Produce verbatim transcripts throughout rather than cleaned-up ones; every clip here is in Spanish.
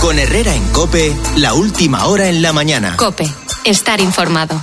Con Herrera en COPE, la última hora en la mañana. COPE, estar informado.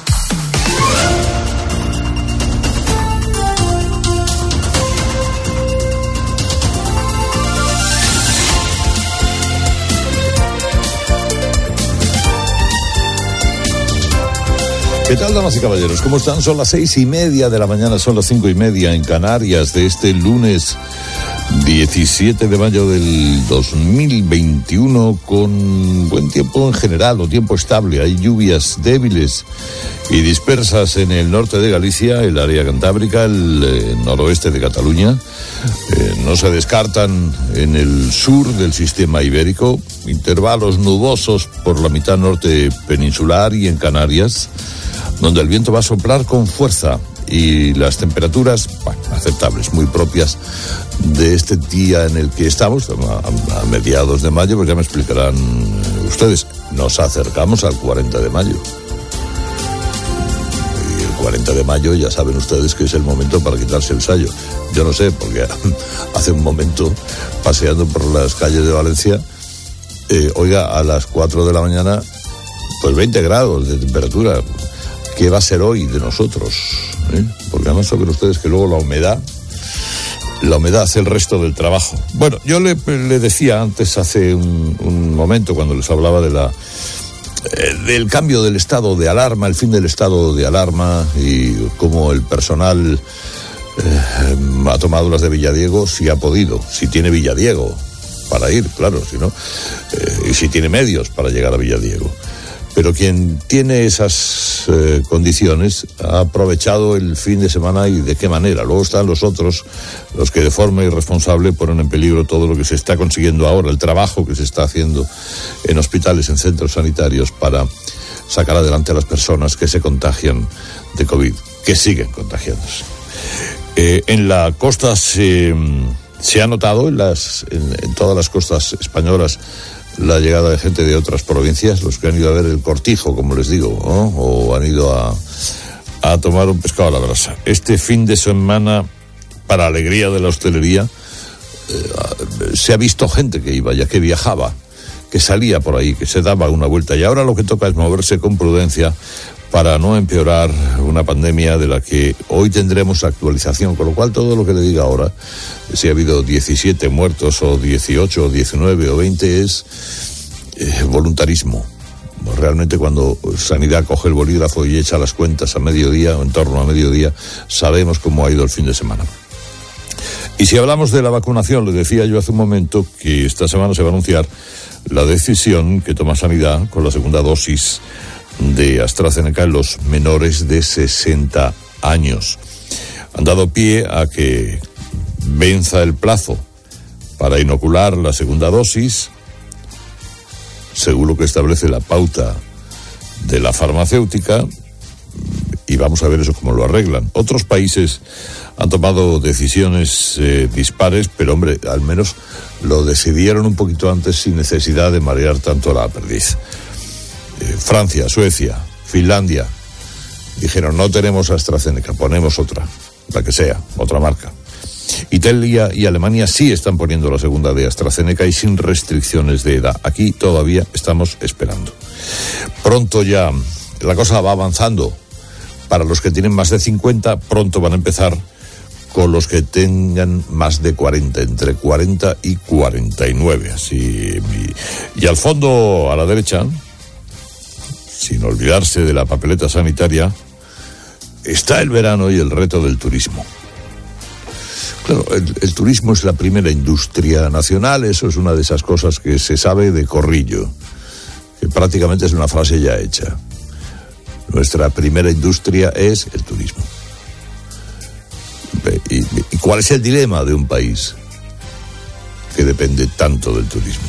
¿Qué tal, damas y caballeros? ¿Cómo están? Son las seis y media de la mañana, son las cinco y media en Canarias de este lunes diecisiete de mayo del dos mil veintiuno, con buen tiempo en general, o tiempo estable. Hay lluvias débiles y dispersas en el norte de Galicia, el área cantábrica, el eh, noroeste de Cataluña. Eh, no se descartan en el sur del sistema ibérico intervalos nubosos por la mitad norte peninsular y en Canarias, donde el viento va a soplar con fuerza y las temperaturas, bueno, aceptables, muy propias de este día en el que estamos, a, a mediados de mayo, pues ya me explicarán ustedes, nos acercamos al cuarenta de mayo. Y el cuarenta de mayo ya saben ustedes que es el momento para quitarse el sayo. Yo no sé, porque hace un momento, paseando por las calles de Valencia, eh, oiga, a las cuatro de la mañana, pues veinte grados de temperatura. ¿Qué va a ser hoy de nosotros? ¿Eh? Porque además saben ustedes que luego la humedad, la humedad hace el resto del trabajo. Bueno, yo le, le decía antes, hace un, un momento, cuando les hablaba de la eh, del cambio del estado de alarma, el fin del estado de alarma y cómo el personal eh, ha tomado las de Villadiego, si ha podido, si tiene Villadiego para ir, claro, si no, eh, y si tiene medios para llegar a Villadiego. Pero quien tiene esas eh, condiciones ha aprovechado el fin de semana, y de qué manera. Luego están los otros, los que de forma irresponsable ponen en peligro todo lo que se está consiguiendo ahora, el trabajo que se está haciendo en hospitales, en centros sanitarios, para sacar adelante a las personas que se contagian de COVID, que siguen contagiándose. Eh, en la costa se, se ha notado, en, las, en, en todas las costas españolas, la llegada de gente de otras provincias, los que han ido a ver el cortijo, como les digo, ¿no? O han ido a, a tomar un pescado a la brasa. Este fin de semana, para alegría de la hostelería, eh, se ha visto gente que iba, ya que viajaba, que salía por ahí, que se daba una vuelta, y ahora lo que toca es moverse con prudencia para no empeorar una pandemia de la que hoy tendremos actualización, con lo cual todo lo que le diga ahora, si ha habido diecisiete muertos o dieciocho o diecinueve o veinte, es eh, voluntarismo. Realmente cuando Sanidad coge el bolígrafo y echa las cuentas a mediodía o en torno a mediodía, sabemos cómo ha ido el fin de semana. Y si hablamos de la vacunación, le decía yo hace un momento que esta semana se va a anunciar la decisión que toma Sanidad con la segunda dosis de AstraZeneca en los menores de sesenta años. Han dado pie a que venza el plazo para inocular la segunda dosis, según lo que establece la pauta de la farmacéutica, y vamos a ver eso cómo lo arreglan. Otros países han tomado decisiones eh, dispares, pero hombre, al menos lo decidieron un poquito antes sin necesidad de marear tanto la perdiz. Eh, Francia, Suecia, Finlandia dijeron: no tenemos AstraZeneca, ponemos otra, la que sea, otra marca. Italia y Alemania sí están poniendo la segunda de AstraZeneca y sin restricciones de edad. Aquí todavía estamos esperando. Pronto ya la cosa va avanzando. Para los que tienen más de cincuenta, pronto van a empezar con los que tengan más de cuarenta, entre cuarenta y cuarenta y nueve. Así, y, y al fondo, a la derecha, sin olvidarse de la papeleta sanitaria, está el verano y el reto del turismo. Claro, el, el turismo es la primera industria nacional, eso es una de esas cosas que se sabe de corrillo, que prácticamente es una frase ya hecha. Nuestra primera industria es el turismo. ¿Y, y cuál es el dilema de un país que depende tanto del turismo?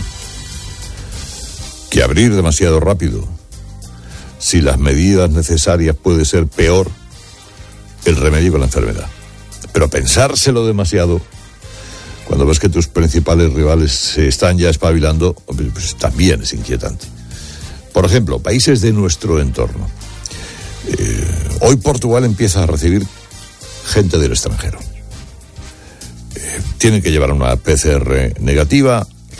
Que abrir demasiado rápido, si las medidas necesarias, puede ser peor el remedio con la enfermedad. Pero pensárselo demasiado, cuando ves que tus principales rivales se están ya espabilando, pues también es inquietante. Por ejemplo, países de nuestro entorno. Eh, hoy Portugal empieza a recibir gente del extranjero. Eh, tienen que llevar una P C R negativa,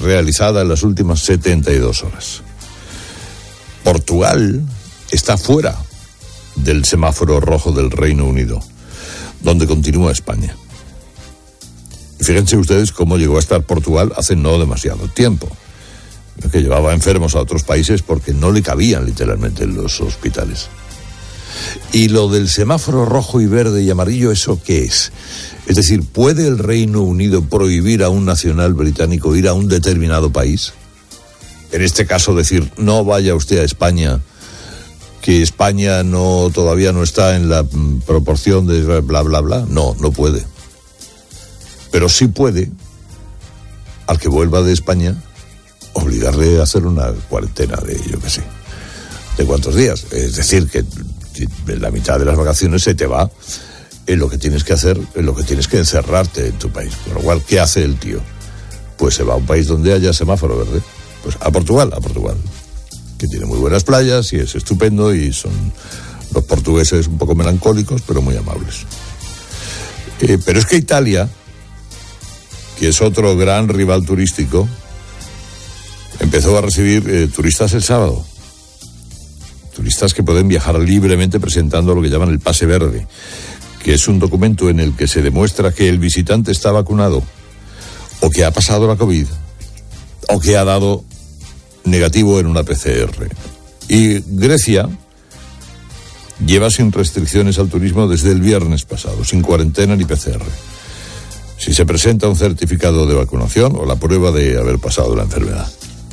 realizada en las últimas setenta y dos horas. Portugal está fuera del semáforo rojo del Reino Unido, donde continúa España. Y fíjense ustedes cómo llegó a estar Portugal hace no demasiado tiempo, que llevaba enfermos a otros países porque no le cabían literalmente en los hospitales. Y lo del semáforo rojo y verde y amarillo, ¿eso qué es? Es decir, ¿puede el Reino Unido prohibir a un nacional británico ir a un determinado país? En este caso decir, no vaya usted a España, que España no todavía no está en la proporción de bla, bla, bla. No, no puede. Pero sí puede, al que vuelva de España, obligarle a hacer una cuarentena de, yo qué sé, de cuántos días. Es decir, que en la mitad de las vacaciones se te va en lo que tienes que hacer, en lo que tienes que encerrarte en tu país. Con lo cual, ¿qué hace el tío? Pues se va a un país donde haya semáforo verde. Pues a Portugal, a Portugal, que tiene muy buenas playas y es estupendo, y son los portugueses un poco melancólicos, pero muy amables. Eh, pero es que Italia, que es otro gran rival turístico, empezó a recibir eh, turistas el sábado. Turistas que pueden viajar libremente presentando lo que llaman el pase verde, que es un documento en el que se demuestra que el visitante está vacunado, o que ha pasado la COVID, o que ha dado negativo en una P C R. Y Grecia lleva sin restricciones al turismo desde el viernes pasado, sin cuarentena ni P C R. Si se presenta un certificado de vacunación o la prueba de haber pasado la enfermedad.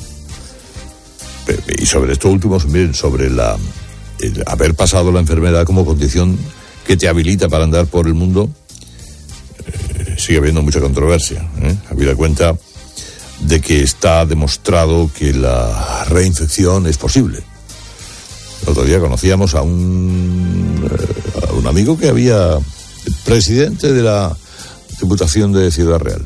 Y sobre esto último, miren, sobre la el haber pasado la enfermedad como condición que te habilita para andar por el mundo, eh, sigue habiendo mucha controversia, ¿eh? Habida cuenta de que está demostrado que la reinfección es posible. El otro día conocíamos a un, eh, a un amigo que había, presidente de la Diputación de Ciudad Real.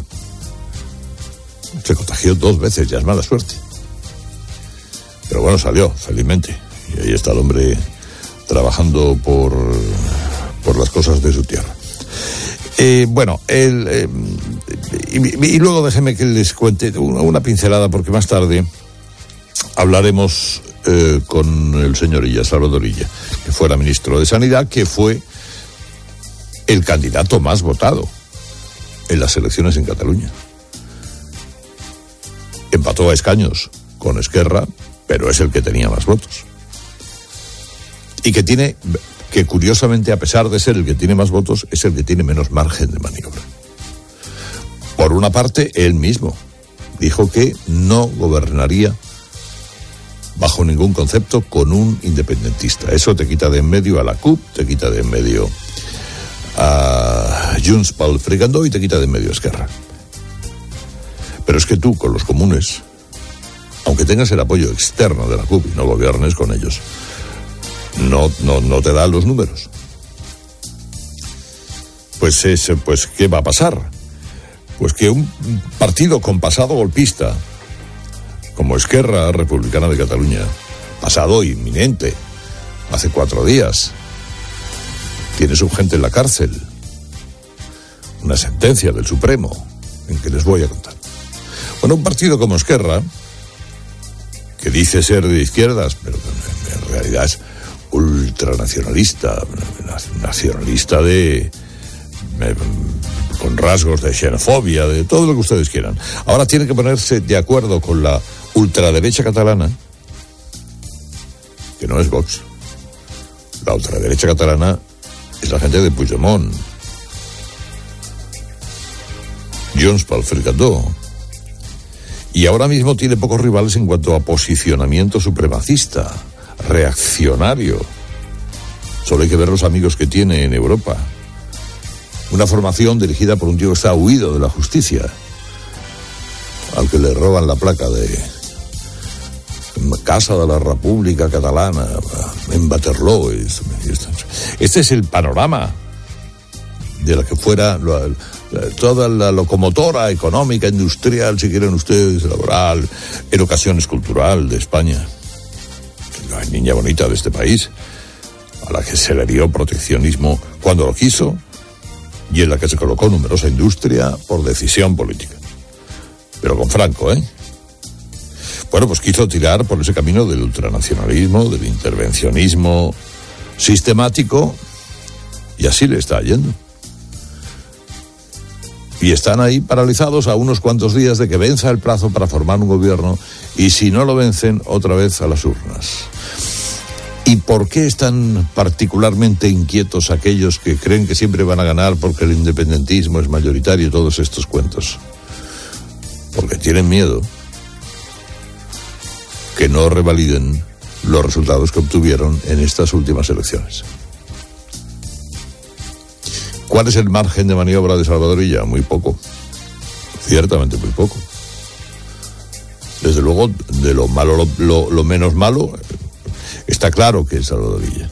Se contagió dos veces, ya es mala suerte. Pero bueno, salió, felizmente. Y ahí está el hombre trabajando por, por las cosas de su tierra. Eh, bueno, el, eh, y, y luego déjenme que les cuente una, una pincelada, porque más tarde hablaremos eh, con el señor Illa, Salvador Illa, que fuera ministro de Sanidad, que fue el candidato más votado en las elecciones en Cataluña. Empató a escaños con Esquerra, pero es el que tenía más votos. Y que tiene, que curiosamente, a pesar de ser el que tiene más votos, es el que tiene menos margen de maniobra. Por una parte, él mismo dijo que no gobernaría bajo ningún concepto con un independentista. Eso te quita de en medio a la C U P, te quita de en medio a Junts pel Fricandó y te quita de en medio a Esquerra. Pero es que tú, con los comunes, aunque tengas el apoyo externo de la C U P y no gobiernes con ellos, no, no, no te dan los números. Pues, es, pues, ¿qué va a pasar? Pues que un partido con pasado golpista, como Esquerra Republicana de Cataluña, pasado inminente, hace cuatro días, tiene su gente en la cárcel, una sentencia del Supremo, en que les voy a contar. Bueno, un partido como Esquerra, que dice ser de izquierdas, pero en realidad es ultranacionalista, nacionalista de, de con rasgos de xenofobia, de todo lo que ustedes quieran. Ahora tiene que ponerse de acuerdo con la ultraderecha catalana, que no es Vox. La ultraderecha catalana es la gente de Puigdemont, Junts pel Fricandó, y ahora mismo tiene pocos rivales en cuanto a posicionamiento supremacista, reaccionario. Solo hay que ver los amigos que tiene en Europa. Una formación dirigida por un tío que está huido de la justicia, al que le roban la placa de Casa de la República Catalana en Waterloo. Este es el panorama de la que fuera toda la locomotora económica, industrial, si quieren ustedes, laboral, en ocasiones cultural de España. La niña bonita de este país, a la que se le dio proteccionismo cuando lo quiso, y en la que se colocó numerosa industria por decisión política. Pero con Franco, ¿eh? bueno, pues quiso tirar por ese camino del ultranacionalismo, del intervencionismo sistemático, y así le está yendo. Y están ahí paralizados a unos cuantos días de que venza el plazo para formar un gobierno, y si no lo vencen, otra vez a las urnas. ¿Y por qué están particularmente inquietos aquellos que creen que siempre van a ganar porque el independentismo es mayoritario y todos estos cuentos? Porque tienen miedo que no revaliden los resultados que obtuvieron en estas últimas elecciones. ¿Cuál es el margen de maniobra de Salvador Illa? Muy poco. Ciertamente muy poco. Desde luego, de lo malo, lo, lo, lo menos malo, está claro que es Salvador Illa.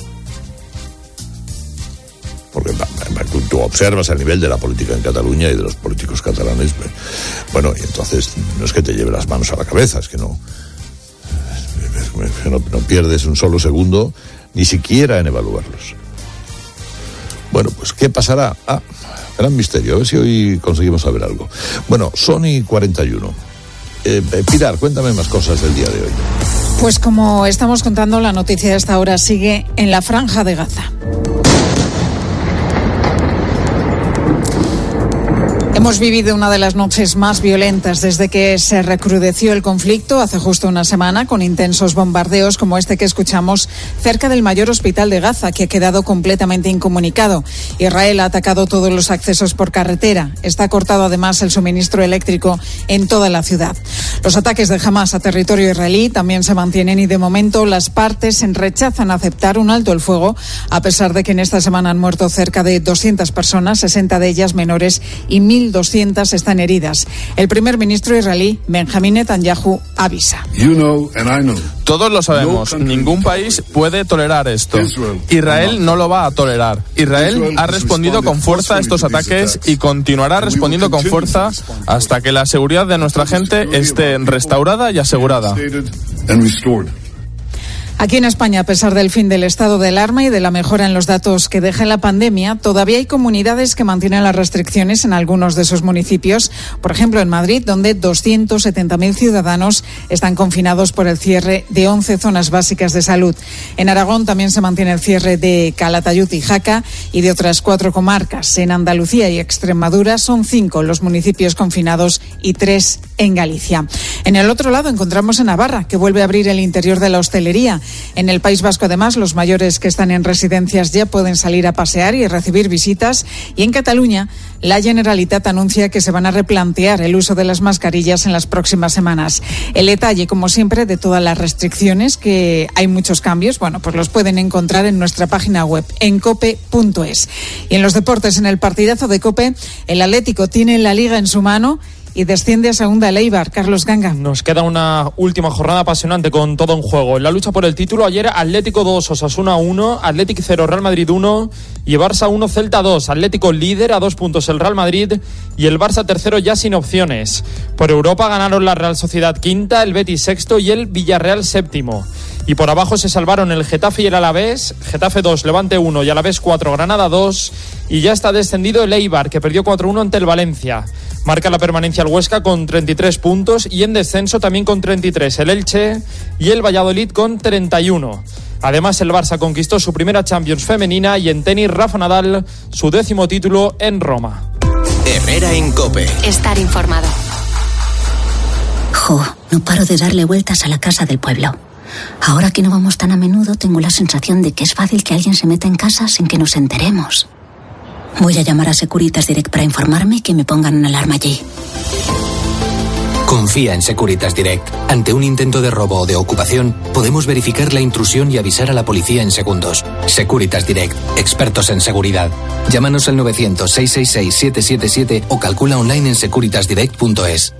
Porque tú, tú observas el nivel de la política en Cataluña y de los políticos catalanes. Bueno, y entonces no es que te lleve las manos a la cabeza, es que no, que no, no pierdes un solo segundo, ni siquiera en evaluarlos. Bueno, pues ¿qué pasará? Ah, gran misterio, a ver si hoy conseguimos saber algo. Bueno, Sony cuarenta y uno. Eh, Pilar, cuéntame más cosas del día de hoy. Pues como estamos contando, la noticia de esta hora sigue en la Franja de Gaza. Hemos vivido una de las noches más violentas desde que se recrudeció el conflicto hace justo una semana, con intensos bombardeos como este que escuchamos cerca del mayor hospital de Gaza, que ha quedado completamente incomunicado. Israel ha atacado todos los accesos por carretera. Está cortado además el suministro eléctrico en toda la ciudad. Los ataques de Hamas a territorio israelí también se mantienen y de momento las partes rechazan aceptar un alto el fuego, a pesar de que en esta semana han muerto cerca de doscientas personas, sesenta de ellas menores y mil doscientas están heridas. El primer ministro israelí, Benjamín Netanyahu, avisa. You know, and I know. Todos lo sabemos, ningún país puede tolerar esto. Israel no lo va a tolerar. Israel ha respondido con fuerza a estos ataques y continuará respondiendo con fuerza hasta que la seguridad de nuestra gente esté restaurada y asegurada. Aquí en España, a pesar del fin del estado de alarma y de la mejora en los datos que deja la pandemia, todavía hay comunidades que mantienen las restricciones en algunos de sus municipios. Por ejemplo, en Madrid, donde doscientos setenta mil ciudadanos están confinados por el cierre de once zonas básicas de salud. En Aragón también se mantiene el cierre de Calatayud y Jaca y de otras cuatro comarcas. En Andalucía y Extremadura son cinco los municipios confinados y tres en Galicia. En el otro lado encontramos a Navarra, que vuelve a abrir el interior de la hostelería. En el País Vasco, además, los mayores que están en residencias ya pueden salir a pasear y recibir visitas. Y en Cataluña, la Generalitat anuncia que se van a replantear el uso de las mascarillas en las próximas semanas. El detalle, como siempre, de todas las restricciones, que hay muchos cambios, bueno, pues los pueden encontrar en nuestra página web, en cope punto es. Y en los deportes, en el partidazo de COPE, el Atlético tiene la Liga en su mano y desciende a segunda el Eibar. Carlos Ganga. Nos queda una última jornada apasionante con todo en juego. En la lucha por el título, ayer Atlético dos, Osasuna uno, Atlético cero, Real Madrid uno y Barça uno, Celta dos. Atlético líder a dos puntos el Real Madrid y el Barça tercero ya sin opciones. Por Europa ganaron la Real Sociedad quinta, el Betis sexto y el Villarreal séptimo. Y por abajo se salvaron el Getafe y el Alavés, Getafe dos, Levante uno y Alavés cuatro, Granada dos. Y ya está descendido el Eibar, que perdió cuatro uno ante el Valencia. Marca la permanencia el Huesca con treinta y tres puntos y en descenso también con treinta y tres el Elche y el Valladolid con treinta y uno. Además, el Barça conquistó su primera Champions femenina y en tenis Rafa Nadal su décimo título en Roma. Herrera en COPE. Estar informado. Jo, no paro de darle vueltas a la casa del pueblo. Ahora que no vamos tan a menudo, tengo la sensación de que es fácil que alguien se meta en casa sin que nos enteremos. Voy a llamar a Securitas Direct para informarme y que me pongan una alarma allí. Confía en Securitas Direct. Ante un intento de robo o de ocupación, podemos verificar la intrusión y avisar a la policía en segundos. Securitas Direct, expertos en seguridad. Llámanos al novecientos, seiscientos sesenta y seis, siete siete siete o calcula online en securitas direct punto es.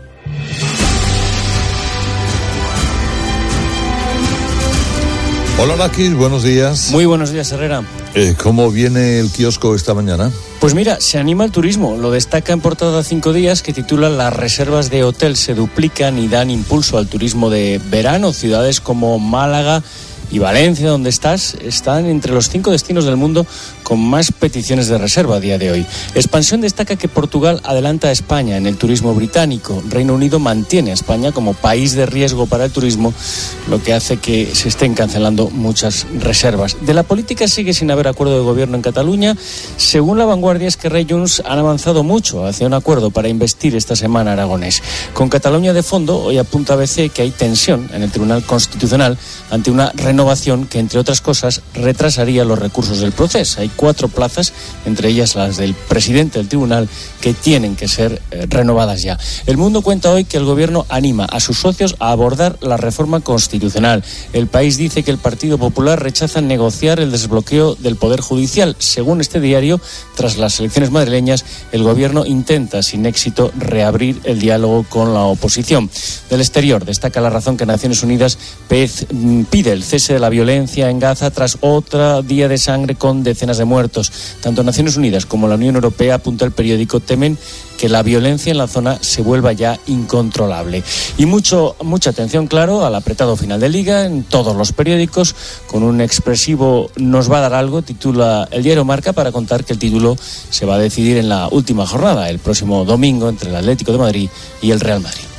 Hola, Lakis, buenos días. Muy buenos días, Herrera. Eh, ¿Cómo viene el kiosco esta mañana? Pues mira, se anima el turismo. Lo destaca en portada Cinco Días, que titula Las reservas de hotel se duplican y dan impulso al turismo de verano. Ciudades como Málaga y Valencia, donde estás, están entre los cinco destinos del mundo con más peticiones de reserva a día de hoy. Expansión destaca que Portugal adelanta a España en el turismo británico. Reino Unido mantiene a España como país de riesgo para el turismo, lo que hace que se estén cancelando muchas reservas. De la política sigue sin haber acuerdo de gobierno en Cataluña. Según La Vanguardia, Esquerra y Junts han avanzado mucho hacia un acuerdo para investir esta semana a Aragonés. Con Cataluña de fondo, hoy apunta A B C que hay tensión en el Tribunal Constitucional ante una renovación que, entre otras cosas, retrasaría los recursos del proceso. Hay cuatro plazas, entre ellas las del presidente del tribunal, que tienen que ser eh, renovadas ya. El Mundo cuenta hoy que el gobierno anima a sus socios a abordar la reforma constitucional. El País dice que el Partido Popular rechaza negociar el desbloqueo del Poder Judicial. Según este diario, tras las elecciones madrileñas, el gobierno intenta sin éxito reabrir el diálogo con la oposición. Del exterior destaca La Razón que Naciones Unidas pide el cese de la violencia en Gaza tras otro día de sangre con decenas de muertos. Tanto Naciones Unidas como la Unión Europea, apunta el periódico, temen que la violencia en la zona se vuelva ya incontrolable. Y mucho, mucha atención, claro, al apretado final de Liga en todos los periódicos, con un expresivo "nos va a dar algo", titula el diario Marca, para contar que el título se va a decidir en la última jornada, el próximo domingo, entre el Atlético de Madrid y el Real Madrid.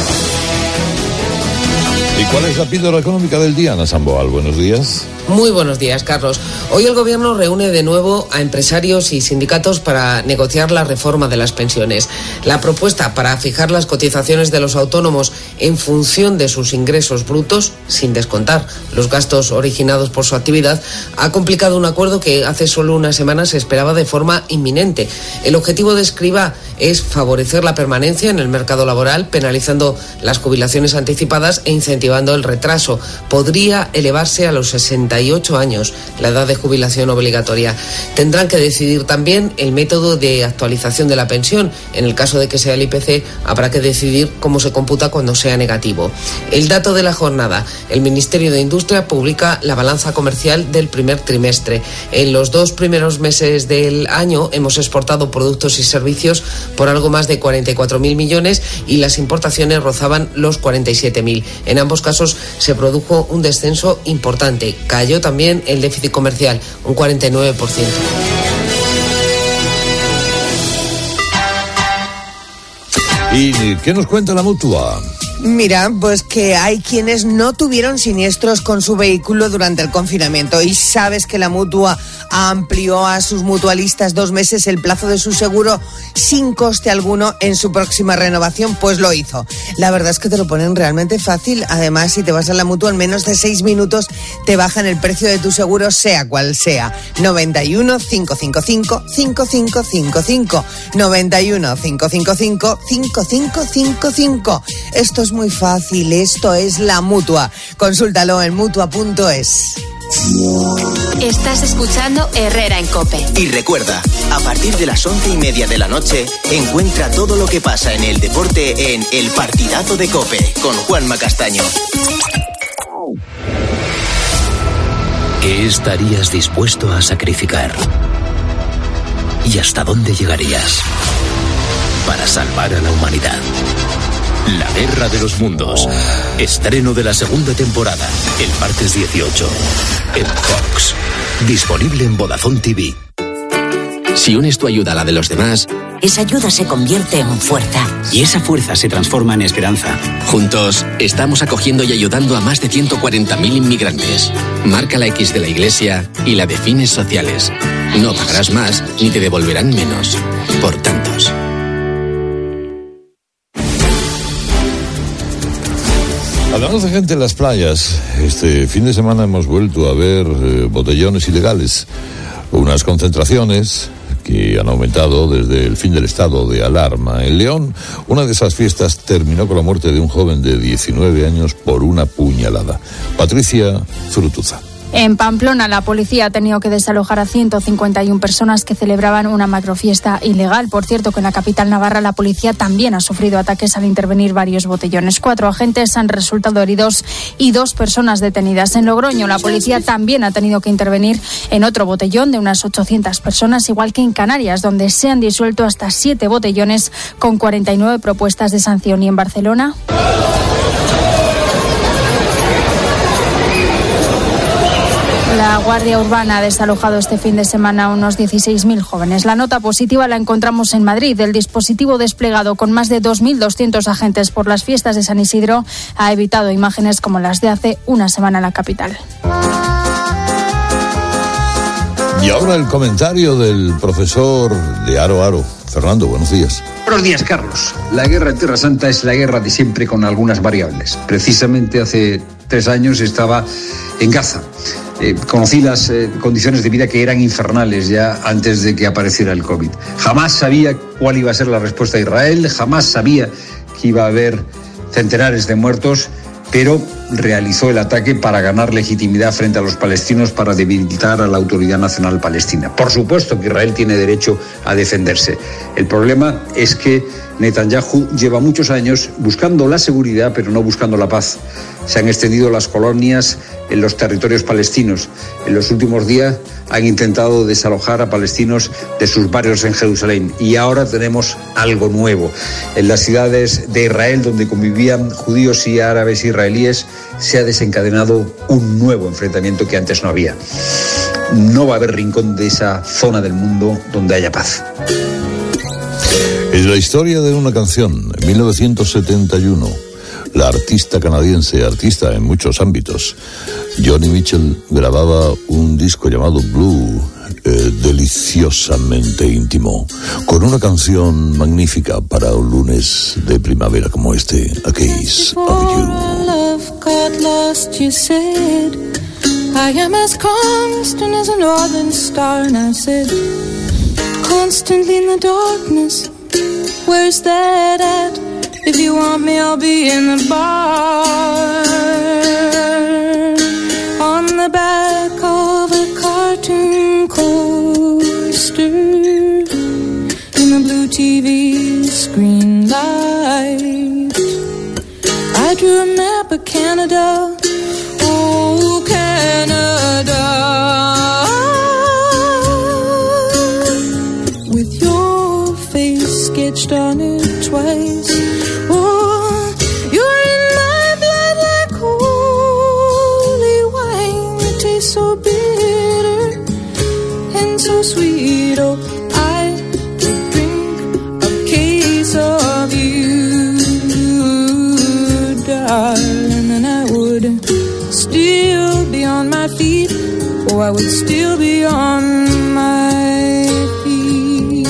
¿Y cuál es la píldora económica del día, Ana Samboal? Buenos días. Muy buenos días, Carlos. Hoy el Gobierno reúne de nuevo a empresarios y sindicatos para negociar la reforma de las pensiones. La propuesta para fijar las cotizaciones de los autónomos en función de sus ingresos brutos, sin descontar los gastos originados por su actividad, ha complicado un acuerdo que hace solo unas semanas se esperaba de forma inminente. El objetivo de Escrivá es favorecer la permanencia en el mercado laboral, penalizando las jubilaciones anticipadas e incentivando el retraso. Podría elevarse a los sesenta y ocho años la edad de jubilación obligatoria. Tendrán que decidir también el método de actualización de la pensión. En el caso de que sea el I P C, habrá que decidir cómo se computa cuando sea negativo. El dato de la jornada: el Ministerio de Industria publica la balanza comercial del primer trimestre. En los dos primeros meses del año hemos exportado productos y servicios por algo más de cuarenta y cuatro mil millones y las importaciones rozaban los cuarenta y siete mil. En ambos casos se produjo un descenso importante. Cayó también el déficit comercial, un cuarenta y nueve por ciento. ¿Y qué nos cuenta la Mutua? Mira, pues que hay quienes no tuvieron siniestros con su vehículo durante el confinamiento, y sabes que la Mutua amplió a sus mutualistas dos meses el plazo de su seguro sin coste alguno en su próxima renovación. Pues lo hizo. La verdad es que te lo ponen realmente fácil. Además, si te vas a la Mutua, en menos de seis minutos te bajan el precio de tu seguro, sea cual sea. noventa y uno, cinco cinco cinco, cinco cinco cinco cinco. noventa y uno, cinco cinco cinco, cinco cinco cinco cinco. Esto es muy fácil, esto es la Mutua. Consúltalo en mutua punto es. Estás escuchando Herrera en COPE. Y recuerda, a partir de las once y media de la noche, encuentra todo lo que pasa en el deporte en El Partidazo de COPE, con Juanma Castaño. ¿Qué estarías dispuesto a sacrificar? ¿Y hasta dónde llegarías para salvar a la humanidad? La Guerra de los Mundos. Estreno de la segunda temporada, el martes dieciocho, en Fox. Disponible en Vodafone T V. Si unes tu ayuda a la de los demás, esa ayuda se convierte en fuerza. Y esa fuerza se transforma en esperanza. Juntos, estamos acogiendo y ayudando a más de ciento cuarenta mil inmigrantes. Marca la X de la Iglesia y la de fines sociales. No pagarás más ni te devolverán menos. Por tantos. Hablamos de gente en las playas. Este fin de semana hemos vuelto a ver eh, botellones ilegales, unas concentraciones que han aumentado desde el fin del estado de alarma. En León, una de esas fiestas terminó con la muerte de un joven de diecinueve años por una puñalada. Patricia Zurutuza. En Pamplona, la policía ha tenido que desalojar a ciento cincuenta y una personas que celebraban una macrofiesta ilegal. Por cierto, que en la capital navarra la policía también ha sufrido ataques al intervenir varios botellones. Cuatro agentes han resultado heridos y dos personas detenidas. En Logroño, la policía también ha tenido que intervenir en otro botellón de unas ochocientas personas, igual que en Canarias, donde se han disuelto hasta siete botellones con cuarenta y nueve propuestas de sanción. Y en Barcelona... La Guardia Urbana ha desalojado este fin de semana a unos dieciséis mil jóvenes. La nota positiva la encontramos en Madrid. El dispositivo desplegado con más de dos mil doscientos agentes por las fiestas de San Isidro ha evitado imágenes como las de hace una semana en la capital. Y ahora el comentario del profesor de Aro Aro. Fernando, buenos días. Buenos días, Carlos. La guerra en Tierra Santa es la guerra de siempre con algunas variables. Precisamente hace tres años estaba en Gaza. Eh, conocí las eh, condiciones de vida que eran infernales ya antes de que apareciera el COVID. Jamás sabía cuál iba a ser la respuesta de Israel, jamás sabía que iba a haber centenares de muertos, pero realizó el ataque para ganar legitimidad frente a los palestinos, para debilitar a la Autoridad Nacional Palestina. Por supuesto que Israel tiene derecho a defenderse. El problema es que Netanyahu lleva muchos años buscando la seguridad, pero no buscando la paz. Se han extendido las colonias en los territorios palestinos. En los últimos días han intentado desalojar a palestinos de sus barrios en Jerusalén. Y ahora tenemos algo nuevo. En las ciudades de Israel, donde convivían judíos y árabes israelíes, se ha desencadenado un nuevo enfrentamiento que antes no había. No va a haber rincón de esa zona del mundo donde haya paz. Es la historia de una canción. En mil novecientos setenta y uno, la artista canadiense, artista en muchos ámbitos, Joni Mitchell, grababa un disco llamado Blue, eh, deliciosamente íntimo, con una canción magnífica para un lunes de primavera como este, A Case of You. Got lost, you said, I am as constant as a northern star. And I said, constantly in the darkness, where's that at? If you want me, I'll be in the bar, on the back of a cartoon coaster, in the blue T V screen light. I drew a map of Canada, oh Canada, with your face sketched on it twice. Oh, you're in my blood like holy wine. It tastes so bitter and so sweet. Oh, I could drink a case of you, darling, and I would still be on my feet. Oh, I would still be on my feet.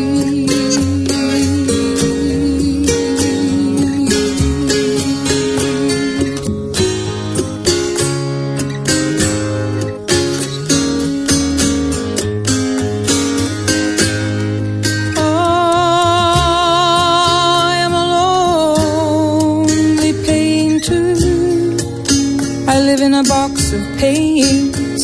A box of paints.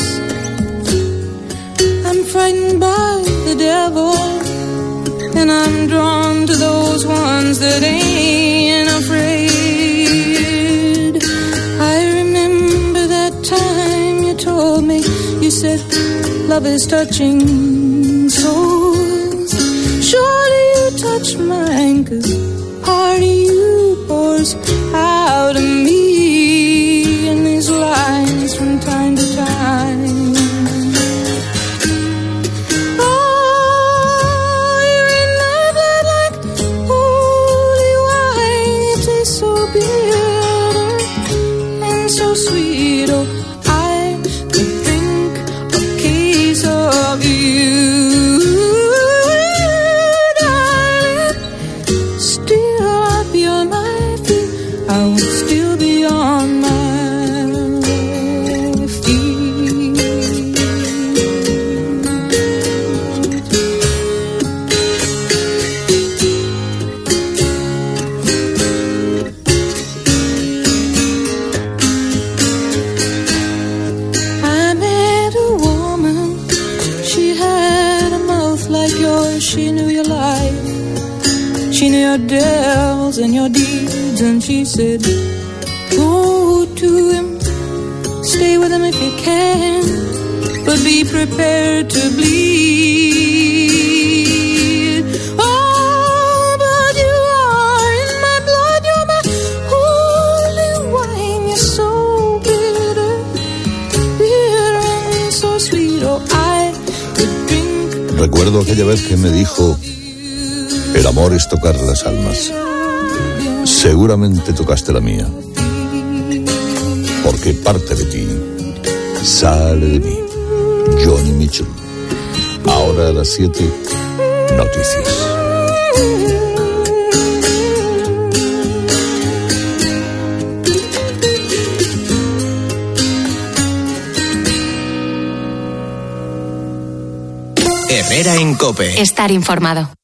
I'm frightened by the devil, and I'm drawn to those ones that ain't afraid. I remember that time you told me, you said love is touching souls. Surely you touch mine, 'cause part of you pours out of me. Lines from time to time. Oh, you're in my blood like holy wine. It tastes so bitter and so sweet. Oh, I could drink a case of you, darling. Still I'd be on my feet. I would still be on my your devils and your deeds, and she said, go to him, stay with him if you can, but be prepared to bleed. Oh, but you are in my blood, you're my holy wine. You're so bitter, bitter and Recuerdo aquella vez que me dijo, el amor es tocar las almas. Seguramente tocaste la mía, porque parte de ti sale de mí. Johnny Mitchell. Ahora a las siete, noticias. Herrera en COPE. Estar informado.